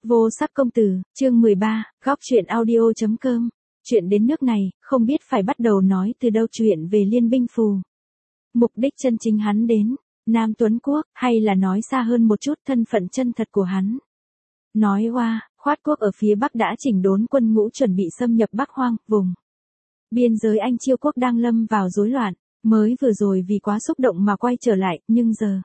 Vô sắc công tử, chương 13, góc truyện audio.com. Chuyện đến nước này, không biết phải bắt đầu nói từ đâu chuyện về Liên binh phù. Mục đích chân chính hắn đến, Nam Tuấn Quốc, hay là nói xa hơn một chút thân phận chân thật của hắn. Nói khoát quốc ở phía Bắc đã chỉnh đốn quân ngũ chuẩn bị xâm nhập Bắc Hoang, vùng. Biên giới Anh Chiêu quốc đang lâm vào rối loạn, mới vừa rồi vì quá xúc động mà quay trở lại, nhưng giờ.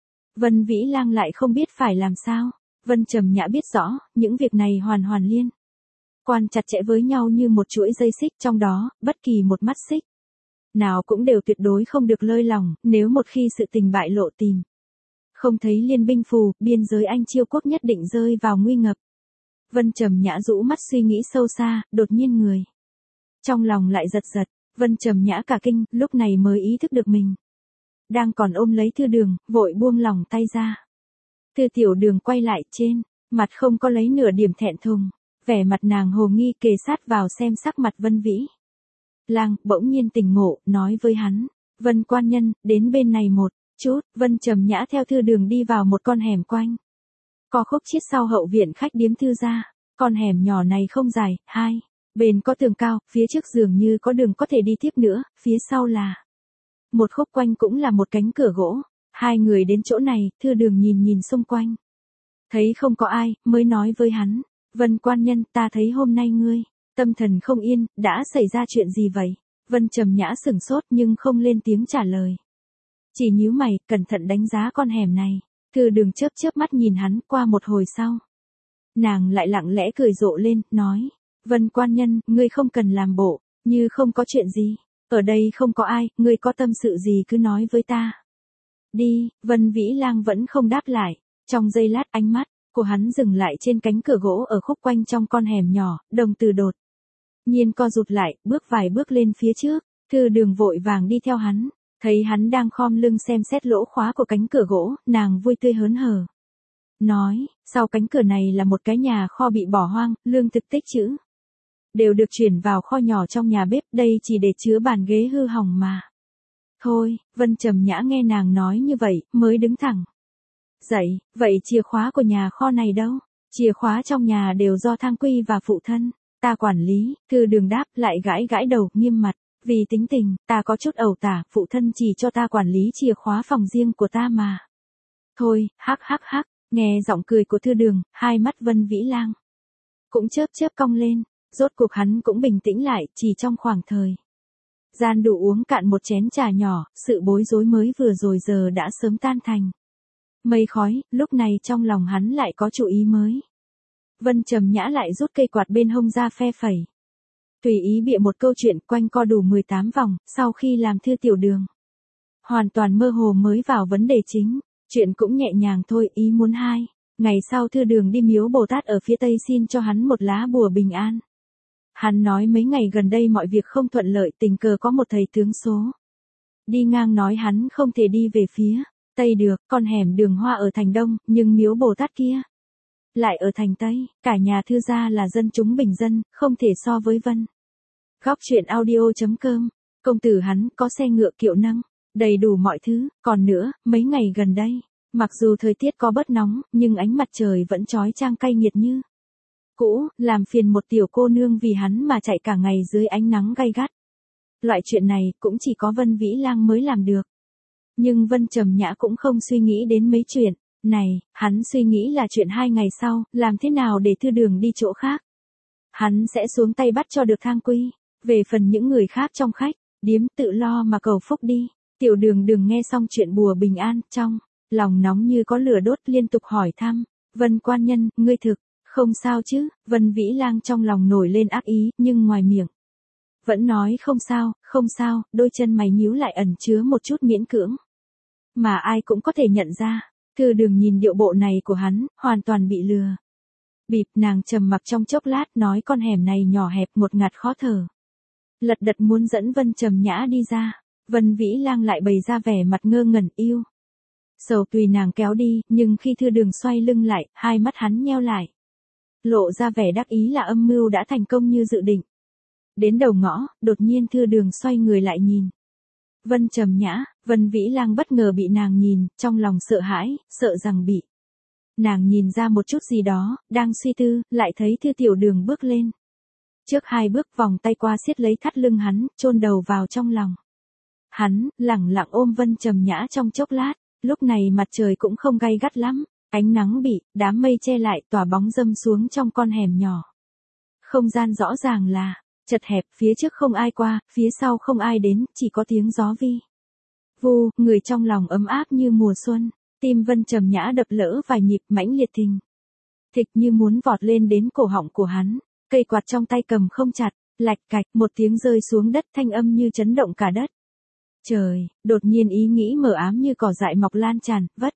Vân Vĩ Lang lại không biết phải làm sao. Vân Trầm Nhã biết rõ, những việc này hoàn liên quan chặt chẽ với nhau như một chuỗi dây xích, trong đó, bất kỳ một mắt xích nào cũng đều tuyệt đối không được lơi lỏng, nếu một khi sự tình bại lộ tìm không thấy Liên binh phù, biên giới Anh Chiêu quốc nhất định rơi vào nguy ngập. Vân Trầm Nhã rũ mắt suy nghĩ sâu xa, đột nhiên người trong lòng lại giật. Vân Trầm Nhã cả kinh, lúc này mới ý thức được mình đang còn ôm lấy Thư Đường, vội buông lỏng tay ra. Thư Tiểu Đường quay lại trên, mặt không có lấy nửa điểm thẹn thùng, vẻ mặt nàng hồ nghi kề sát vào xem sắc mặt Vân Vĩ Lang, bỗng nhiên tỉnh ngộ, nói với hắn, Vân quan nhân, đến bên này một chút. Vân Trầm Nhã theo Thư Đường đi vào một con hẻm quanh co khúc chiết sau hậu viện khách điếm Thư gia. Con hẻm nhỏ này không dài, hai bên có tường cao, phía trước dường như có đường có thể đi tiếp nữa, phía sau là một khúc quanh cũng là một cánh cửa gỗ. Hai người đến chỗ này, Thư Đường nhìn xung quanh, thấy không có ai, mới nói với hắn, Vân quan nhân, ta thấy hôm nay ngươi tâm thần không yên, đã xảy ra chuyện gì vậy? Vân Trầm Nhã sửng sốt nhưng không lên tiếng trả lời, chỉ nhíu mày, cẩn thận đánh giá con hẻm này. Thư Đường chớp mắt nhìn hắn, qua một hồi sau, nàng lại lặng lẽ cười rộ lên, nói, Vân quan nhân, ngươi không cần làm bộ như không có chuyện gì, ở đây không có ai, ngươi có tâm sự gì cứ nói với ta. Đi. Vân Vĩ Lang vẫn không đáp lại, trong giây lát ánh mắt của hắn dừng lại trên cánh cửa gỗ ở khúc quanh trong con hẻm nhỏ, đồng tử đột nhiên co rụt lại, bước vài bước lên phía trước. Thư Đường vội vàng đi theo hắn, thấy hắn đang khom lưng xem xét lỗ khóa của cánh cửa gỗ, nàng vui tươi hớn hở, nói, sau cánh cửa này là một cái nhà kho bị bỏ hoang, lương thực tích trữ đều được chuyển vào kho nhỏ trong nhà bếp, đây chỉ để chứa bàn ghế hư hỏng mà thôi. Vân Trầm Nhã nghe nàng nói như vậy, mới đứng thẳng dậy, vậy chìa khóa của nhà kho này đâu? Chìa khóa trong nhà đều do Thang Quy và phụ thân ta quản lý. Thư Đường đáp, lại gãi đầu, nghiêm mặt, vì tính tình ta có chút ẩu tả, phụ thân chỉ cho ta quản lý chìa khóa phòng riêng của ta mà thôi. Hắc. Nghe giọng cười của Thư Đường, hai mắt Vân Vĩ Lang cũng chớp cong lên, rốt cuộc hắn cũng bình tĩnh lại, chỉ trong khoảng thời gian đủ uống cạn một chén trà nhỏ, sự bối rối mới vừa rồi giờ đã sớm tan thành mây khói. Lúc này trong lòng hắn lại có chủ ý mới. Vân Trầm Nhã lại rút cây quạt bên hông ra phe phẩy, tùy ý bịa một câu chuyện quanh co đủ 18 vòng. Sau khi làm Thư Tiểu Đường hoàn toàn mơ hồ mới vào vấn đề chính, chuyện cũng nhẹ nhàng thôi. Ý muốn hai ngày sau Thư Đường đi miếu Bồ Tát ở phía Tây xin cho hắn một lá bùa bình an. Hắn nói mấy ngày gần đây mọi việc không thuận lợi, tình cờ có một thầy tướng số đi ngang nói hắn không thể đi về phía Tây được, con hẻm Đường Hoa ở thành Đông, nhưng miếu Bồ Tát kia lại ở thành Tây. Cả nhà Thư gia là dân chúng bình dân, không thể so với Vân. Góc truyện audio.com. Công tử hắn có xe ngựa kiệu nâng, đầy đủ mọi thứ. Còn nữa, mấy ngày gần đây, mặc dù thời tiết có bớt nóng, nhưng ánh mặt trời vẫn chói chang cay nghiệt như cũ, làm phiền một tiểu cô nương vì hắn mà chạy cả ngày dưới ánh nắng gay gắt. Loại chuyện này cũng chỉ có Vân Vĩ Lang mới làm được. Nhưng Vân Trầm Nhã cũng không suy nghĩ đến mấy chuyện này, hắn suy nghĩ là chuyện 2 ngày sau, làm thế nào để Thư Đường đi chỗ khác. Hắn sẽ xuống tay bắt cho được Thang Quy. Về phần những người khác trong khách điếm, tự lo mà cầu phúc đi. Tiểu Đường nghe xong chuyện bùa bình an, trong lòng nóng như có lửa đốt, liên tục hỏi thăm, Vân quan nhân, ngươi thực không sao chứ? Vân Vĩ Lang trong lòng nổi lên ác ý, nhưng ngoài miệng vẫn nói không sao. Đôi chân mày nhíu lại ẩn chứa một chút miễn cưỡng, mà ai cũng có thể nhận ra. Thư Đường nhìn điệu bộ này của hắn, hoàn toàn bị lừa bịp. Nàng trầm mặc trong chốc lát, nói, con hẻm này nhỏ hẹp, ngột ngạt khó thở, lật đật muốn dẫn Vân Trầm Nhã đi ra. Vân Vĩ Lang lại bày ra vẻ mặt ngơ ngẩn yêu sầu, tùy nàng kéo đi. Nhưng khi Thư Đường xoay lưng lại, hai mắt hắn nheo lại, lộ ra vẻ đắc ý là âm mưu đã thành công như dự định. Đến đầu ngõ, đột nhiên Thư Đường xoay người lại nhìn Vân Trầm Nhã. Vân Vĩ Lang bất ngờ bị nàng nhìn, trong lòng sợ hãi, sợ rằng bị Nàng nhìn ra một chút gì đó, đang suy tư, lại thấy Thư Tiểu Đường bước lên. Trước 2 bước vòng tay qua siết lấy thắt lưng hắn, chôn đầu vào trong lòng. Hắn, lẳng lặng ôm Vân Trầm Nhã trong chốc lát, lúc này mặt trời cũng không gay gắt lắm, ánh nắng bị đám mây che lại tỏa bóng râm xuống trong con hẻm nhỏ. Không gian rõ ràng là chật hẹp, phía trước không ai qua, phía sau không ai đến, chỉ có tiếng gió vi vu, người trong lòng ấm áp như mùa xuân. Tim Vân Trầm Nhã đập lỡ vài nhịp mãnh liệt thình thịch như muốn vọt lên đến cổ họng của hắn. Cây quạt trong tay cầm không chặt, lạch cạch, một tiếng rơi xuống đất, thanh âm như chấn động cả đất. Trời, đột nhiên ý nghĩ mờ ám như cỏ dại mọc lan tràn, vít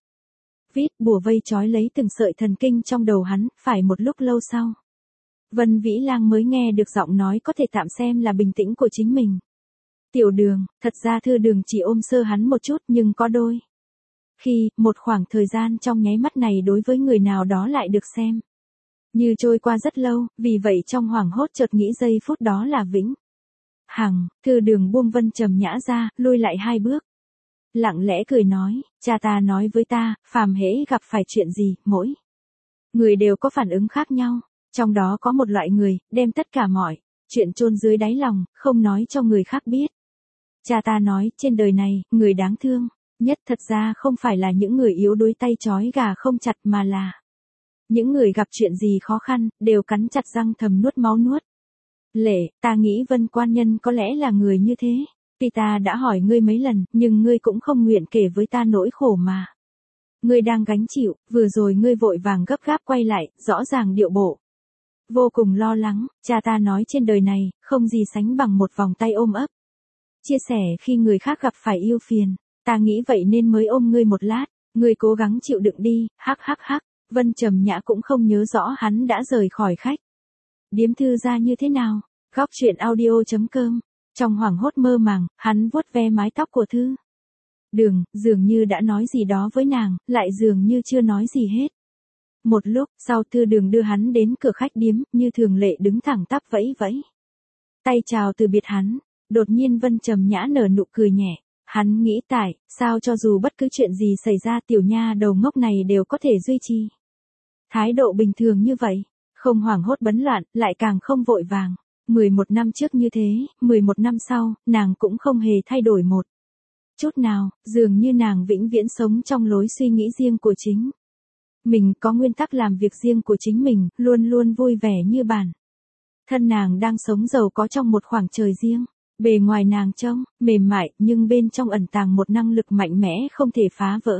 bùa vây trói lấy từng sợi thần kinh trong đầu hắn. Phải một lúc lâu sau, Vân Vĩ Lang mới nghe được giọng nói có thể tạm xem là bình tĩnh của chính mình. Tiểu Đường, thật ra Thư Đường chỉ ôm sơ hắn một chút, nhưng có đôi khi, một khoảng thời gian trong nháy mắt này đối với người nào đó lại được xem như trôi qua rất lâu, vì vậy trong hoảng hốt chợt nghĩ giây phút đó là vĩnh hằng. Thư Đường buông Vân Trầm Nhã ra, lui lại 2 bước. Lặng lẽ cười nói, cha ta nói với ta, phàm hễ gặp phải chuyện gì, mỗi người đều có phản ứng khác nhau. Trong đó có một loại người, đem tất cả mọi chuyện chôn dưới đáy lòng, không nói cho người khác biết. Cha ta nói, trên đời này, người đáng thương nhất thật ra không phải là những người yếu đuối tay trói gà không chặt, mà là những người gặp chuyện gì khó khăn, đều cắn chặt răng thầm nuốt máu nuốt lệ. Ta nghĩ Vân quan nhân có lẽ là người như thế. Tuy ta đã hỏi ngươi mấy lần, nhưng ngươi cũng không nguyện kể với ta nỗi khổ mà ngươi đang gánh chịu. Vừa rồi ngươi vội vàng gấp gáp quay lại, rõ ràng điệu bộ vô cùng lo lắng. Cha ta nói trên đời này, không gì sánh bằng một vòng tay ôm ấp, chia sẻ khi người khác gặp phải ưu phiền. Ta nghĩ vậy nên mới ôm ngươi một lát, ngươi cố gắng chịu đựng đi, hắc hắc hắc. Vân Trầm Nhã cũng không nhớ rõ hắn đã rời khỏi khách điếm Thư gia như thế nào. Góc truyện audio.com. Trong hoảng hốt mơ màng, hắn vuốt ve mái tóc của Thư Đường, dường như đã nói gì đó với nàng, lại dường như chưa nói gì hết. Một lúc sau Thư Đường đưa hắn đến cửa khách điếm, như thường lệ đứng thẳng tắp vẫy vẫy tay chào từ biệt hắn. Đột nhiên Vân Trầm Nhã nở nụ cười nhẹ. Hắn nghĩ tại sao cho dù bất cứ chuyện gì xảy ra, tiểu nha đầu ngốc này đều có thể duy trì thái độ bình thường như vậy, không hoảng hốt bấn loạn, lại càng không vội vàng. 11 năm trước như thế, 11 năm sau, nàng cũng không hề thay đổi một chút nào, dường như nàng vĩnh viễn sống trong lối suy nghĩ riêng của chính mình, có nguyên tắc làm việc riêng của chính mình, luôn luôn vui vẻ như bản thân nàng đang sống giàu có trong một khoảng trời riêng. Bề ngoài nàng trông mềm mại, nhưng bên trong ẩn tàng một năng lực mạnh mẽ không thể phá vỡ.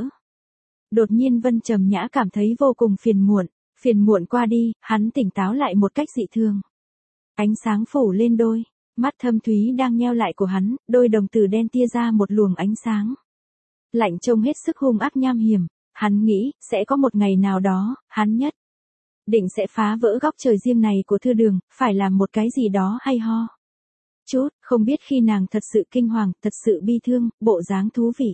Đột nhiên Vân Trầm Nhã cảm thấy vô cùng phiền muộn qua đi, hắn tỉnh táo lại một cách dị thường. Ánh sáng phủ lên đôi mắt thâm thúy đang nheo lại của hắn, đôi đồng tử đen tia ra một luồng ánh sáng lạnh trông hết sức hung ác nham hiểm. Hắn nghĩ, sẽ có một ngày nào đó, hắn nhất định sẽ phá vỡ góc trời riêng này của Thư Đường, phải làm một cái gì đó hay ho chút. Không biết khi nàng thật sự kinh hoàng, thật sự bi thương, bộ dáng thú vị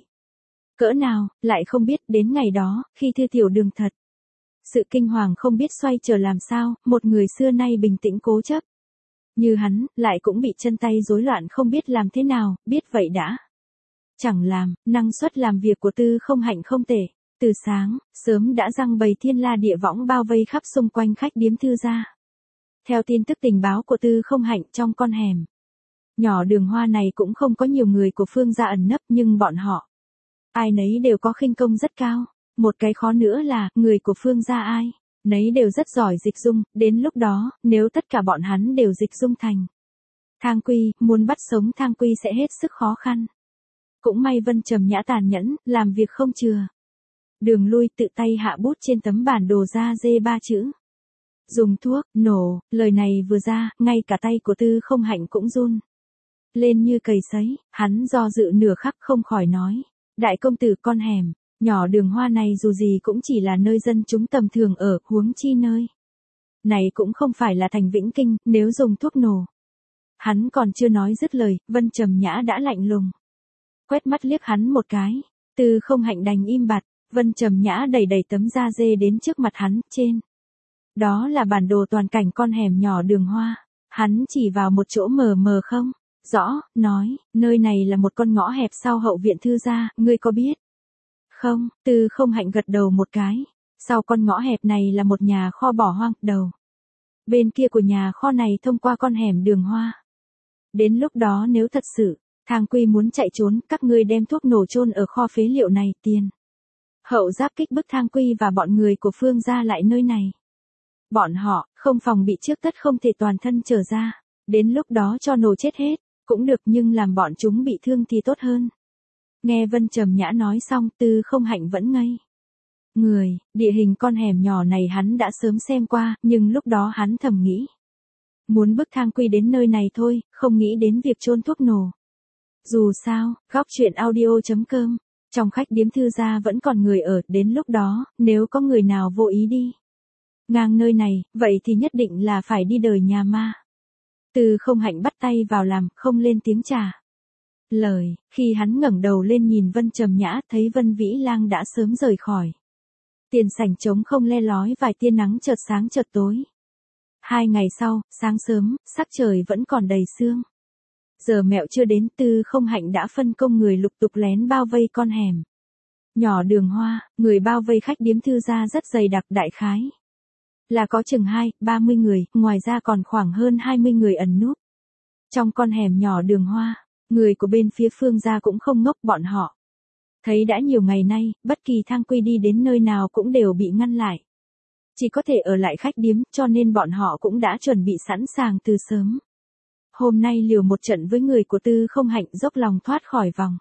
cỡ nào, lại không biết đến ngày đó, khi Thư Tiểu Đường thật sự kinh hoàng không biết xoay trở làm sao, một người xưa nay bình tĩnh cố chấp như hắn, lại cũng bị chân tay rối loạn không biết làm thế nào. Biết vậy đã chẳng làm. Năng suất làm việc của Tư Không Hạnh không tệ. Từ sáng sớm đã giăng bầy thiên la địa võng bao vây khắp xung quanh khách điếm Thư gia. Theo tin tức tình báo của Tư Không Hạnh, trong con hẻm nhỏ Đường Hoa này cũng không có nhiều người của Phương gia ẩn nấp, nhưng bọn họ ai nấy đều có khinh công rất cao. Một cái khó nữa là, người của Phương gia ai nấy đều rất giỏi dịch dung. Đến lúc đó, nếu tất cả bọn hắn đều dịch dung thành Thang Quy, muốn bắt sống Thang Quy sẽ hết sức khó khăn. Cũng may Vân Trầm Nhã tàn nhẫn, làm việc không chừa đường lui, tự tay hạ bút trên tấm bản đồ ra dê 3 chữ. Dùng thuốc, nổ. Lời này vừa ra, ngay cả tay của Tư Không Hạnh cũng run lên như cầy sấy. Hắn do dự nửa khắc không khỏi nói, đại công tử, con hẻm nhỏ Đường Hoa này dù gì cũng chỉ là nơi dân chúng tầm thường ở, huống chi nơi này cũng không phải là thành Vĩnh Kinh, nếu dùng thuốc nổ. Hắn còn chưa nói dứt lời, Vân Trầm Nhã đã lạnh lùng quét mắt liếc hắn một cái. Tư Không Hạnh đành im bặt. Vân Trầm Nhã đẩy tấm da dê đến trước mặt hắn, trên đó là bản đồ toàn cảnh con hẻm nhỏ Đường Hoa. Hắn chỉ vào một chỗ mờ mờ không rõ, nói, nơi này là một con ngõ hẹp sau hậu viện Thư gia, ngươi có biết không? Tư Không Hạnh gật đầu một cái. Sau con ngõ hẹp này là một nhà kho bỏ hoang, đầu bên kia của nhà kho này thông qua con hẻm đường hoa. Đến lúc đó nếu thật sự, Thang Quy muốn chạy trốn, các ngươi đem thuốc nổ chôn ở kho phế liệu này, tiền hậu giáp kích bức Thang Quy và bọn người của Phương gia lại nơi này. Bọn họ, không phòng bị trước tất không thể toàn thân trở ra, đến lúc đó cho nổ chết hết, cũng được nhưng làm bọn chúng bị thương thì tốt hơn. Nghe Vân Trầm Nhã nói xong, Tư Không Hạnh vẫn ngây người, địa hình con hẻm nhỏ này hắn đã sớm xem qua, nhưng lúc đó hắn thầm nghĩ. Muốn bức Thang Quy đến nơi này thôi, không nghĩ đến việc chôn thuốc nổ. Dù sao, góc chuyện audio.com, trong khách điếm Thư gia vẫn còn người ở, đến lúc đó, nếu có người nào vô ý đi ngang nơi này, vậy thì nhất định là phải đi đời nhà ma. Tư Không Hạnh bắt tay vào làm, không lên tiếng trả lời, khi hắn ngẩng đầu lên nhìn Vân Trầm Nhã, thấy Vân Vĩ Lang đã sớm rời khỏi. Tiền sảnh trống không le lói vài tia nắng chợt sáng chợt tối. 2 ngày sau, sáng sớm, sắc trời vẫn còn đầy sương. Giờ mẹo chưa đến, Tư Không Hạnh đã phân công người lục tục lén bao vây con hẻm nhỏ đường hoa, người bao vây khách điếm Thư gia rất dày đặc, đại khái là có chừng 30 người, ngoài ra còn khoảng hơn 20 người ẩn núp trong con hẻm nhỏ đường hoa. Người của bên phía Phương gia cũng không ngốc, bọn họ thấy đã nhiều ngày nay, bất kỳ Thang Quy đi đến nơi nào cũng đều bị ngăn lại. Chỉ có thể ở lại khách điếm, cho nên bọn họ cũng đã chuẩn bị sẵn sàng từ sớm. Hôm nay liều một trận với người của Tư Không Hạnh, dốc lòng thoát khỏi vòng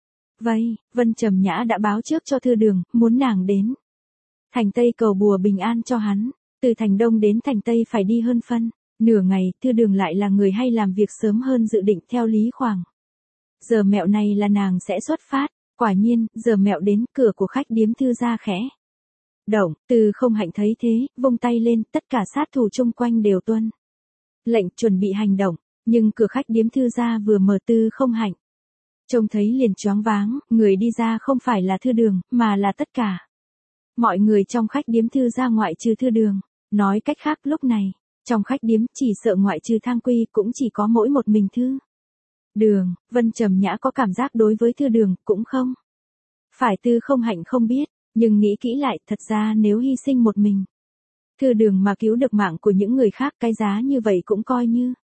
vây. Vân Trầm Nhã đã báo trước cho Thư Đường, muốn nàng đến thành Tây cầu bùa bình an cho hắn. Từ thành Đông đến thành Tây phải đi hơn phân nửa ngày, Thư Đường lại là người hay làm việc sớm hơn dự định, theo lý khoảng giờ mẹo này là nàng sẽ xuất phát. Quả nhiên, giờ mẹo đến, cửa của khách điếm Thư gia khẽ động. Tư Không Hạnh thấy thế, vung tay lên, tất cả sát thủ chung quanh đều tuân lệnh chuẩn bị hành động, nhưng cửa khách điếm Thư gia vừa mở, Tư Không Hạnh trông thấy liền choáng váng, người đi ra không phải là Thư Đường, mà là tất cả mọi người trong khách điếm Thư gia ngoại trừ Thư Đường. Nói cách khác, lúc này, trong khách điếm, chỉ sợ ngoại trừ Thang Quy cũng chỉ có mỗi một mình Thư Đường. Vân Trầm Nhã có cảm giác đối với Thư Đường cũng không phải Tư Không Hạnh không biết, nhưng nghĩ kỹ lại, thật ra nếu hy sinh một mình Thư Đường mà cứu được mạng của những người khác, cái giá như vậy cũng coi như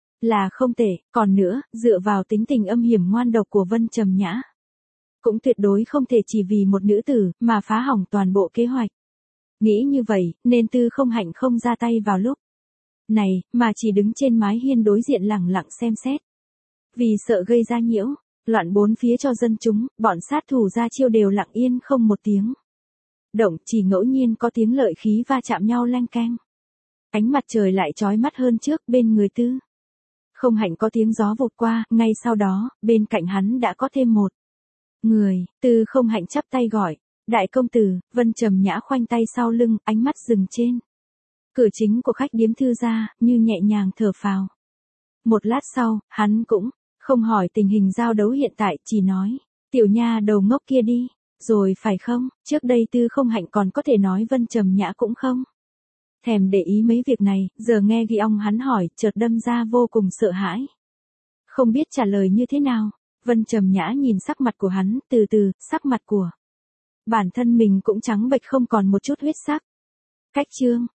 là không tệ. Còn nữa, dựa vào tính tình âm hiểm ngoan độc của Vân Trầm Nhã, cũng tuyệt đối không thể chỉ vì một nữ tử mà phá hỏng toàn bộ kế hoạch. Nghĩ như vậy, nên Tư Không Hạnh không ra tay vào lúc này, mà chỉ đứng trên mái hiên đối diện lẳng lặng xem xét. Vì sợ gây ra nhiễu loạn bốn phía cho dân chúng, bọn sát thủ ra chiêu đều lặng yên không một tiếng động, chỉ ngẫu nhiên có tiếng lợi khí va chạm nhau leng keng. Ánh mặt trời lại chói mắt hơn trước, bên người Tư Không Hạnh có tiếng gió vụt qua, ngay sau đó, bên cạnh hắn đã có thêm một người. Tư Không Hạnh chắp tay gọi, đại công tử. Vân Trầm Nhã khoanh tay sau lưng, ánh mắt dừng trên cửa chính của khách điếm Thư gia, như nhẹ nhàng thở phào. Một lát sau, hắn cũng không hỏi tình hình giao đấu hiện tại, chỉ nói, tiểu nha đầu ngốc kia đi rồi phải không? Trước đây Tư Không Hạnh còn có thể nói Vân Trầm Nhã cũng không thèm để ý mấy việc này, giờ nghe Ghi Ong hắn hỏi, chợt đâm ra vô cùng sợ hãi, không biết trả lời như thế nào. Vân Trầm Nhã nhìn sắc mặt của hắn, từ từ, sắc mặt của bản thân mình cũng trắng bệch không còn một chút huyết sắc. Cách chương